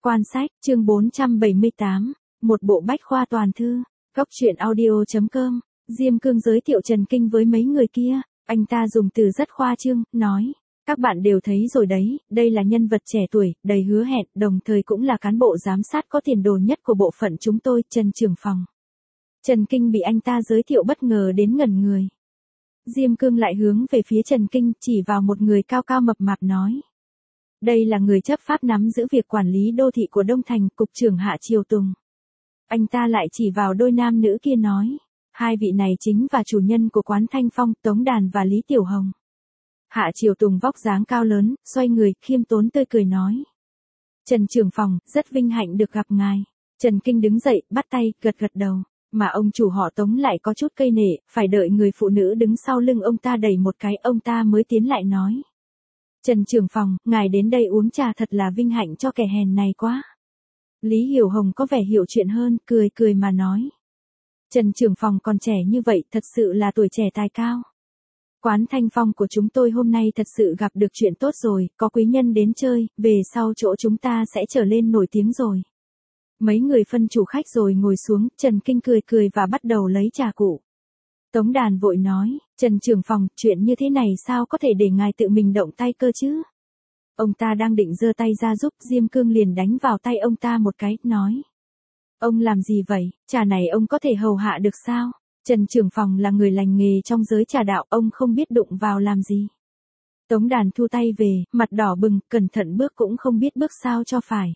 Quan sách, chương 478, một bộ bách khoa toàn thư, góc truyện audio.com, Diêm Cương giới thiệu Trần Kinh với mấy người kia, anh ta dùng từ rất khoa trương, nói, các bạn đều thấy rồi đấy, đây là nhân vật trẻ tuổi, đầy hứa hẹn, đồng thời cũng là cán bộ giám sát có tiền đồ nhất của bộ phận chúng tôi, Trần trưởng phòng. Trần Kinh bị anh ta giới thiệu bất ngờ đến ngẩn người. Diêm Cương lại hướng về phía Trần Kinh, chỉ vào một người cao cao mập mạp nói. Đây là người chấp pháp nắm giữ việc quản lý đô thị của Đông Thành, cục trưởng Hạ Triều Tùng. Anh ta lại chỉ vào đôi nam nữ kia nói, hai vị này chính và chủ nhân của quán Thanh Phong, Tống Đàn và Lý Tiểu Hồng. Hạ Triều Tùng vóc dáng cao lớn, xoay người, khiêm tốn tươi cười nói. Trần trưởng phòng, rất vinh hạnh được gặp ngài. Trần Kinh đứng dậy, bắt tay, gật gật đầu. Mà ông chủ họ Tống lại có chút cây nể, phải đợi người phụ nữ đứng sau lưng ông ta đẩy một cái, ông ta mới tiến lại nói. Trần trưởng phòng, ngài đến đây uống trà thật là vinh hạnh cho kẻ hèn này quá. Lý Hiểu Hồng có vẻ hiểu chuyện hơn, cười cười mà nói. Trần trưởng phòng còn trẻ như vậy, thật sự là tuổi trẻ tài cao. Quán Thanh Phong của chúng tôi hôm nay thật sự gặp được chuyện tốt rồi, có quý nhân đến chơi, về sau chỗ chúng ta sẽ trở lên nổi tiếng rồi. Mấy người phân chủ khách rồi ngồi xuống, Trần Kinh cười cười và bắt đầu lấy trà cụ. Tống Đàn vội nói, Trần trưởng phòng, chuyện như thế này sao có thể để ngài tự mình động tay cơ chứ? Ông ta đang định giơ tay ra giúp, Diêm Cương liền đánh vào tay ông ta một cái, nói. Ông làm gì vậy, trà này ông có thể hầu hạ được sao? Trần trưởng phòng là người lành nghề trong giới trà đạo, ông không biết đụng vào làm gì. Tống Đàn thu tay về, mặt đỏ bừng, cẩn thận bước cũng không biết bước sao cho phải.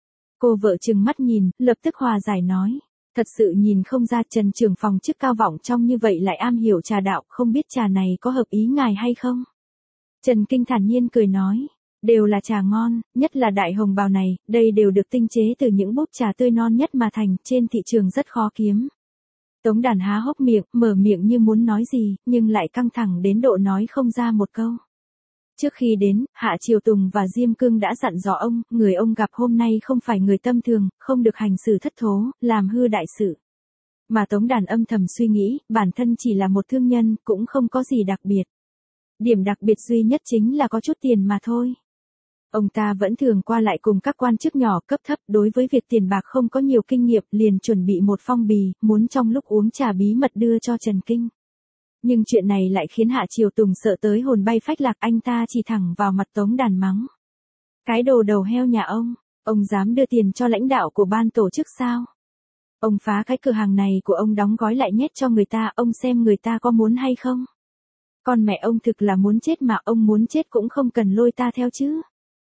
Cô vợ trừng mắt nhìn, lập tức hòa giải nói. Thật sự nhìn không ra Trần trưởng phòng chức cao vọng trong như vậy lại am hiểu trà đạo, không biết trà này có hợp ý ngài hay không? Trần Kinh thản nhiên cười nói. Đều là trà ngon, nhất là đại hồng bào này, đây đều được tinh chế từ những búp trà tươi non nhất mà thành, trên thị trường rất khó kiếm. Tống Đàn há hốc miệng, mở miệng như muốn nói gì, nhưng lại căng thẳng đến độ nói không ra một câu. Trước khi đến, Hạ Triều Tùng và Diêm Cương đã dặn dò ông, người ông gặp hôm nay không phải người tâm thường, không được hành xử thất thố, làm hư đại sự. Mà Tống Đàn âm thầm suy nghĩ, bản thân chỉ là một thương nhân, cũng không có gì đặc biệt. Điểm đặc biệt duy nhất chính là có chút tiền mà thôi. Ông ta vẫn thường qua lại cùng các quan chức nhỏ cấp thấp, đối với việc tiền bạc không có nhiều kinh nghiệm, liền chuẩn bị một phong bì, muốn trong lúc uống trà bí mật đưa cho Trần Kinh. Nhưng chuyện này lại khiến Hạ Triều Tùng sợ tới hồn bay phách lạc, anh ta chỉ thẳng vào mặt Tống Đàn mắng. Cái đồ đầu heo nhà ông dám đưa tiền cho lãnh đạo của ban tổ chức sao? Ông phá cái cửa hàng này của ông đóng gói lại nhét cho người ta, ông xem người ta có muốn hay không? Con mẹ ông thực là muốn chết mà, ông muốn chết cũng không cần lôi ta theo chứ.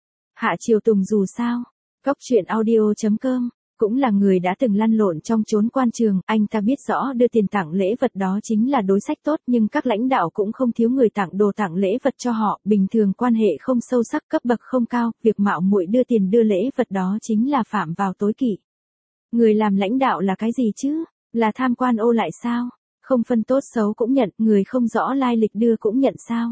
Hạ Triều Tùng dù sao, góc truyện audio.com, cũng là người đã từng lăn lộn trong chốn quan trường, anh ta biết rõ đưa tiền tặng lễ vật đó chính là đối sách tốt, nhưng các lãnh đạo cũng không thiếu người tặng đồ tặng lễ vật cho họ, bình thường quan hệ không sâu sắc, cấp bậc không cao, việc mạo muội đưa tiền đưa lễ vật đó chính là phạm vào tối kỵ. Người làm lãnh đạo là cái gì chứ? Là tham quan ô lại sao? Không phân tốt xấu cũng nhận, người không rõ lai lịch đưa cũng nhận sao?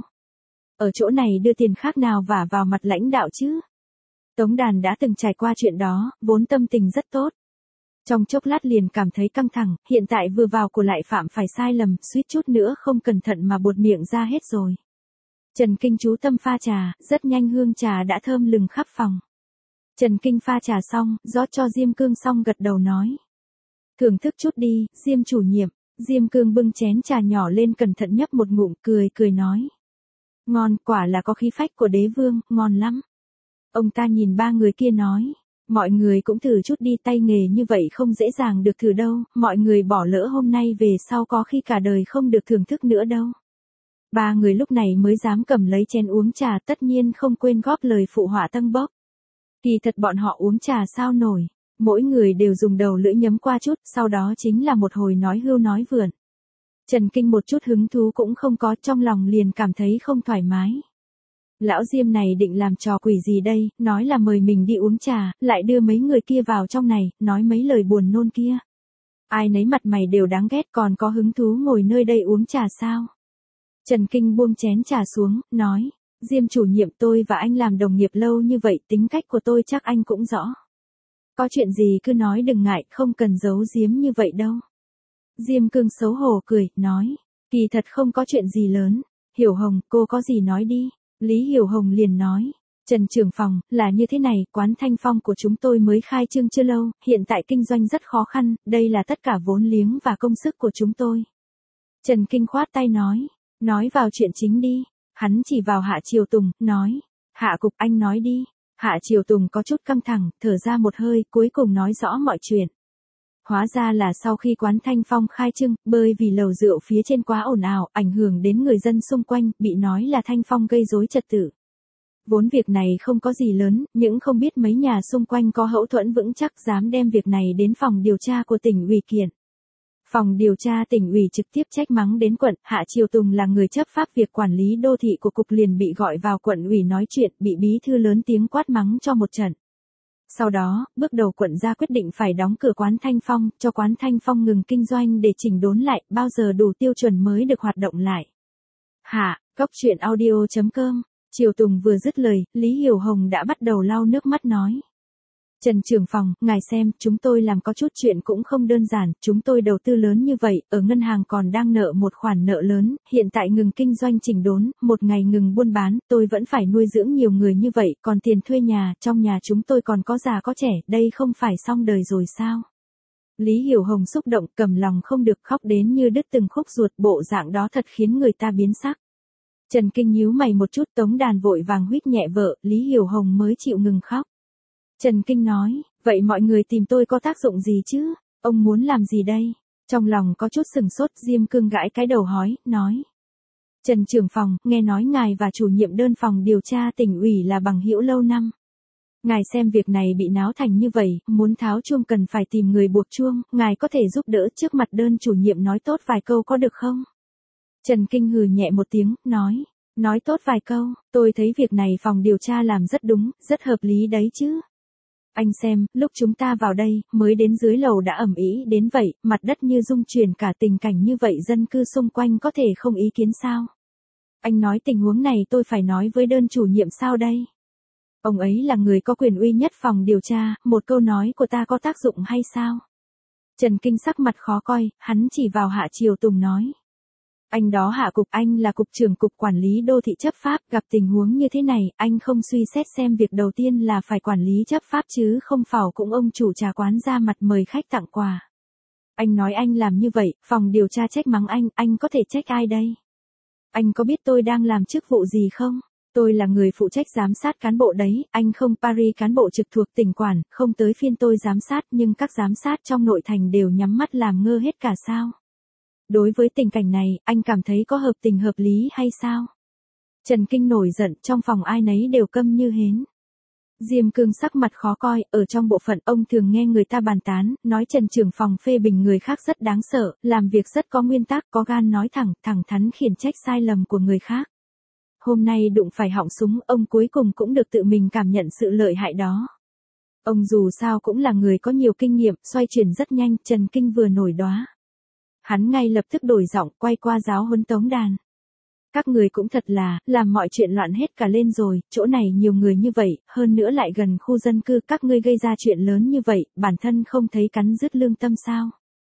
Ở chỗ này đưa tiền khác nào vả vào mặt lãnh đạo chứ? Tống Đàn đã từng trải qua chuyện đó, vốn tâm tình rất tốt. Trong chốc lát liền cảm thấy căng thẳng, hiện tại vừa vào của lại phạm phải sai lầm, suýt chút nữa không cẩn thận mà buột miệng ra hết rồi. Trần Kinh chú tâm pha trà, rất nhanh hương trà đã thơm lừng khắp phòng. Trần Kinh pha trà xong, rót cho Diêm Cương xong gật đầu nói. Thưởng thức chút đi, Diêm chủ nhiệm. Diêm Cương bưng chén trà nhỏ lên cẩn thận nhấp một ngụm, cười nói. Ngon, quả là có khí phách của đế vương, ngon lắm. Ông ta nhìn ba người kia nói, mọi người cũng thử chút đi, tay nghề như vậy không dễ dàng được thử đâu, mọi người bỏ lỡ hôm nay về sau có khi cả đời không được thưởng thức nữa đâu. Ba người lúc này mới dám cầm lấy chén uống trà, tất nhiên không quên góp lời phụ họa tâng bốc. Kỳ thật bọn họ uống trà sao nổi, mỗi người đều dùng đầu lưỡi nhấm qua chút, sau đó chính là một hồi nói hưu nói vượn. Trần Kinh một chút hứng thú cũng không có, trong lòng liền cảm thấy không thoải mái. Lão Diêm này định làm trò quỷ gì đây, nói là mời mình đi uống trà, lại đưa mấy người kia vào trong này, nói mấy lời buồn nôn kia. Ai nấy mặt mày đều đáng ghét, còn có hứng thú ngồi nơi đây uống trà sao? Trần Kinh buông chén trà xuống, nói, Diêm chủ nhiệm, tôi và anh làm đồng nghiệp lâu như vậy, tính cách của tôi chắc anh cũng rõ. Có chuyện gì cứ nói đừng ngại, không cần giấu giếm như vậy đâu. Diêm Cương xấu hổ cười, nói, kỳ thật không có chuyện gì lớn. Hiểu Hồng, cô có gì nói đi. Lý Hiểu Hồng liền nói, Trần trưởng phòng, là như thế này, quán Thanh Phong của chúng tôi mới khai trương chưa lâu, hiện tại kinh doanh rất khó khăn, đây là tất cả vốn liếng và công sức của chúng tôi. Trần Kinh khoát tay nói vào chuyện chính đi. Hắn chỉ vào Hạ Triều Tùng, nói, Hạ cục anh nói đi. Hạ Triều Tùng có chút căng thẳng, thở ra một hơi, cuối cùng nói rõ mọi chuyện. Hóa ra là sau khi quán Thanh Phong khai trương, bởi vì lầu rượu phía trên quá ồn ào, ảnh hưởng đến người dân xung quanh, bị nói là Thanh Phong gây rối trật tự. Vốn việc này không có gì lớn, nhưng không biết mấy nhà xung quanh có hậu thuẫn vững chắc dám đem việc này đến phòng điều tra của tỉnh ủy kiện. Phòng điều tra tỉnh ủy trực tiếp trách mắng đến quận, Hạ Triều Tùng là người chấp pháp việc quản lý đô thị của cục liền bị gọi vào quận ủy nói chuyện, bị bí thư lớn tiếng quát mắng cho một trận. Sau đó, bước đầu quận ra quyết định phải đóng cửa quán Thanh Phong, cho quán Thanh Phong ngừng kinh doanh để chỉnh đốn lại, bao giờ đủ tiêu chuẩn mới được hoạt động lại. Cóc truyện audio.com. Triều Tùng vừa dứt lời, Lý Hiểu Hồng đã bắt đầu lau nước mắt nói. Trần trưởng phòng, ngài xem, chúng tôi làm có chút chuyện cũng không đơn giản, chúng tôi đầu tư lớn như vậy, ở ngân hàng còn đang nợ một khoản nợ lớn, hiện tại ngừng kinh doanh chỉnh đốn, một ngày ngừng buôn bán, tôi vẫn phải nuôi dưỡng nhiều người như vậy, còn tiền thuê nhà, trong nhà chúng tôi còn có già có trẻ, đây không phải xong đời rồi sao? Lý Hiểu Hồng xúc động, cầm lòng không được, khóc đến như đứt từng khúc ruột, bộ dạng đó thật khiến người ta biến sắc. Trần Kinh nhíu mày một chút, Tống Đàn vội vàng huýt nhẹ vợ, Lý Hiểu Hồng mới chịu ngừng khóc. Trần Kinh nói, vậy mọi người tìm tôi có tác dụng gì chứ? Ông muốn làm gì đây? Trong lòng có chút sừng sốt, Diêm Cương gãi cái đầu nói. Trần trưởng phòng, nghe nói ngài và chủ nhiệm đơn phòng điều tra tỉnh ủy là bằng hữu lâu năm. Ngài xem việc này bị náo thành như vậy, muốn tháo chuông cần phải tìm người buộc chuông, ngài có thể giúp đỡ trước mặt đơn chủ nhiệm nói tốt vài câu có được không? Trần Kinh hừ nhẹ một tiếng, nói tốt vài câu, tôi thấy việc này phòng điều tra làm rất đúng, rất hợp lý đấy chứ. Anh xem, lúc chúng ta vào đây, mới đến dưới lầu đã ầm ĩ đến vậy, mặt đất như rung chuyển cả tình cảnh như vậy dân cư xung quanh có thể không ý kiến sao? Anh nói tình huống này tôi phải nói với đơn chủ nhiệm sao đây? Ông ấy là người có quyền uy nhất phòng điều tra, một câu nói của ta có tác dụng hay sao? Trần Kinh sắc mặt khó coi, hắn chỉ vào Hạ Triều Tùng nói. Anh đó Hạ cục, anh là cục trưởng cục quản lý đô thị chấp pháp, gặp tình huống như thế này, anh không suy xét xem việc đầu tiên là phải quản lý chấp pháp chứ không phảo cũng ông chủ trà quán ra mặt mời khách tặng quà. Anh nói anh làm như vậy, phòng điều tra trách mắng anh có thể trách ai đây? Anh có biết tôi đang làm chức vụ gì không? Tôi là người phụ trách giám sát cán bộ đấy, anh không Paris cán bộ trực thuộc tỉnh quản, không tới phiên tôi giám sát nhưng các giám sát trong nội thành đều nhắm mắt làm ngơ hết cả sao? Đối với tình cảnh này, anh cảm thấy có hợp tình hợp lý hay sao? Trần Kinh nổi giận, trong phòng ai nấy đều câm như hến. Diêm Cương sắc mặt khó coi, ở trong bộ phận ông thường nghe người ta bàn tán, nói Trần trưởng phòng phê bình người khác rất đáng sợ, làm việc rất có nguyên tắc, có gan nói thẳng thắn khiển trách sai lầm của người khác. Hôm nay đụng phải họng súng, ông cuối cùng cũng được tự mình cảm nhận sự lợi hại đó. Ông dù sao cũng là người có nhiều kinh nghiệm, xoay chuyển rất nhanh, Trần Kinh vừa nổi đoá. Hắn ngay lập tức đổi giọng, quay qua giáo huấn Tống Đàn. Các người cũng thật là, làm mọi chuyện loạn hết cả lên rồi, chỗ này nhiều người như vậy, hơn nữa lại gần khu dân cư, các ngươi gây ra chuyện lớn như vậy, bản thân không thấy cắn rứt lương tâm sao?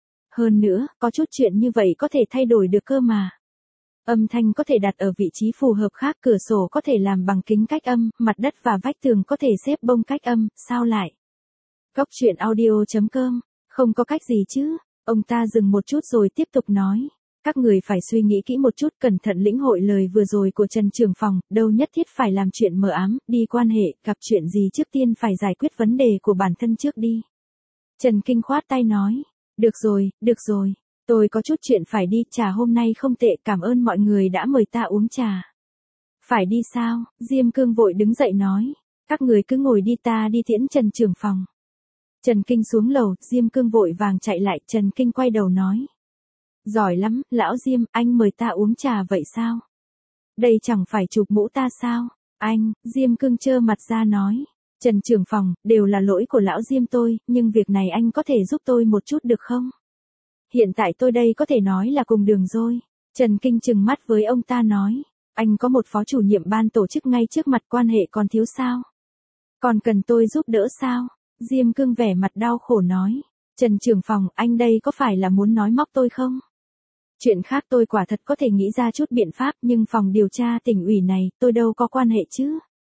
Hơn nữa, có chút chuyện như vậy có thể thay đổi được cơ mà. Âm thanh có thể đặt ở vị trí phù hợp khác, cửa sổ có thể làm bằng kính cách âm, mặt đất và vách tường có thể xếp bông cách âm, sao lại? Cóc truyện audio.com, không có cách gì chứ? Ông ta dừng một chút rồi tiếp tục nói. Các người phải suy nghĩ kỹ một chút, cẩn thận lĩnh hội lời vừa rồi của Trần trưởng phòng, đâu nhất thiết phải làm chuyện mờ ám, đi quan hệ, gặp chuyện gì trước tiên phải giải quyết vấn đề của bản thân trước đi. Trần Kinh khoát tay nói, được rồi, tôi có chút chuyện phải đi, trà hôm nay không tệ, cảm ơn mọi người đã mời ta uống trà. Phải đi sao? Diêm Cương vội đứng dậy nói, các người cứ ngồi đi, ta đi tiễn Trần trưởng phòng. Trần Kinh xuống lầu, Diêm Cương vội vàng chạy lại, Trần Kinh quay đầu nói. Giỏi lắm, lão Diêm, anh mời ta uống trà vậy sao? Đây chẳng phải chụp mũ ta sao? Anh, Diêm Cương trơ mặt ra nói. Trần trưởng phòng, đều là lỗi của lão Diêm tôi, nhưng việc này anh có thể giúp tôi một chút được không? Hiện tại tôi đây có thể nói là cùng đường rồi. Trần Kinh trừng mắt với ông ta nói. Anh có một phó chủ nhiệm ban tổ chức ngay trước mặt, quan hệ còn thiếu sao? Còn cần tôi giúp đỡ sao? Diêm Cương vẻ mặt đau khổ nói. Trần trưởng phòng, anh đây có phải là muốn nói móc tôi không? Chuyện khác tôi quả thật có thể nghĩ ra chút biện pháp, nhưng phòng điều tra tỉnh ủy này, tôi đâu có quan hệ chứ.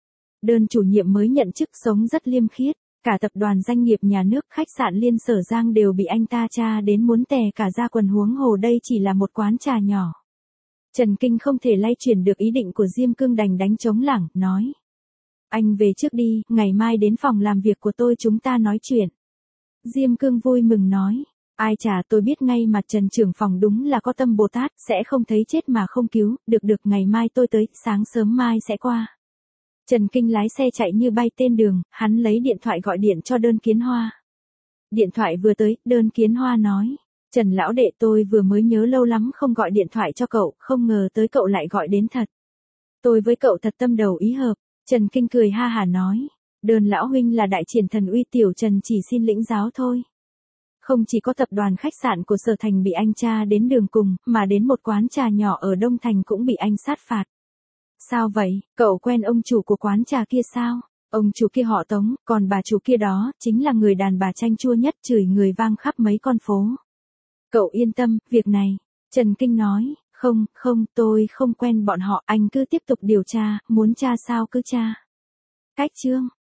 Đơn chủ nhiệm mới nhận chức sống rất liêm khiết, cả tập đoàn doanh nghiệp nhà nước khách sạn Liên Sở Giang đều bị anh ta tra đến muốn tè cả ra quần, huống hồ đây chỉ là một quán trà nhỏ. Trần Kinh không thể lay chuyển được ý định của Diêm Cương, đành đánh trống lảng, nói. Anh về trước đi, ngày mai đến phòng làm việc của tôi chúng ta nói chuyện. Diêm Cương vui mừng nói. Ai chả, tôi biết ngay mà Trần trưởng phòng đúng là có tâm Bồ Tát, sẽ không thấy chết mà không cứu, được ngày mai tôi tới, sáng sớm mai sẽ qua. Trần Kinh lái xe chạy như bay tên đường, hắn lấy điện thoại gọi điện cho Đơn Kiến Hoa. Điện thoại vừa tới, Đơn Kiến Hoa nói. Trần lão đệ, tôi vừa mới nhớ lâu lắm không gọi điện thoại cho cậu, không ngờ tới cậu lại gọi đến thật. Tôi với cậu thật tâm đầu ý hợp. Trần Kinh cười ha hả nói. Đơn lão huynh là đại triển thần uy, tiểu Trần chỉ xin lĩnh giáo thôi. Không chỉ có tập đoàn khách sạn của Sở Thành bị anh tra đến đường cùng, mà đến một quán trà nhỏ ở Đông Thành cũng bị anh sát phạt. Sao vậy, cậu quen ông chủ của quán trà kia sao? Ông chủ kia họ Tống, còn bà chủ kia đó, chính là người đàn bà chanh chua nhất, chửi người vang khắp mấy con phố. Cậu yên tâm, việc này. Trần Kinh nói, không, tôi không quen bọn họ, anh cứ tiếp tục điều tra, muốn tra sao cứ tra. Cách chương.